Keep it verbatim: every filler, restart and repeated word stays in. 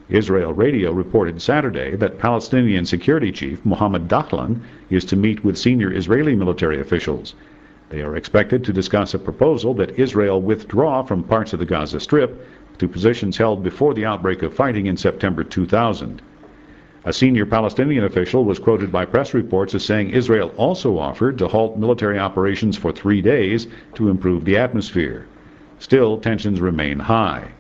Israel radio reported Saturday that Palestinian Security Chief Mohammed Dahlan is to meet with senior Israeli military officials. They are expected to discuss a proposal that Israel withdraw from parts of the Gaza Strip to positions held before the outbreak of fighting in September two thousand. A senior Palestinian official was quoted by press reports as saying Israel also offered to halt military operations for three days to improve the atmosphere. Still, tensions remain high.